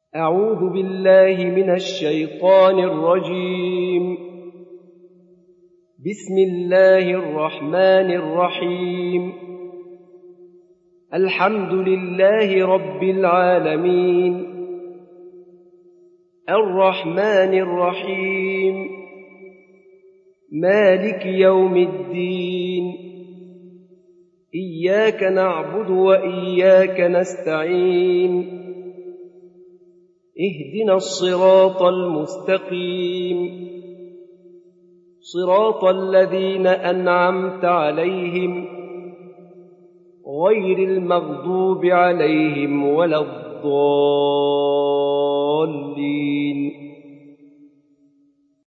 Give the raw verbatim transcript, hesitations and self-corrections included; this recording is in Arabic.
أعوذ بالله من الشيطان الرجيم. بسم الله الرحمن الرحيم. الحمد لله رب العالمين، الرحمن الرحيم، مالك يوم الدين، إياك نعبد وإياك نستعين، اهدنا الصراط المستقيم، صراط الذين أنعمت عليهم غير المغضوب عليهم ولا الضالين.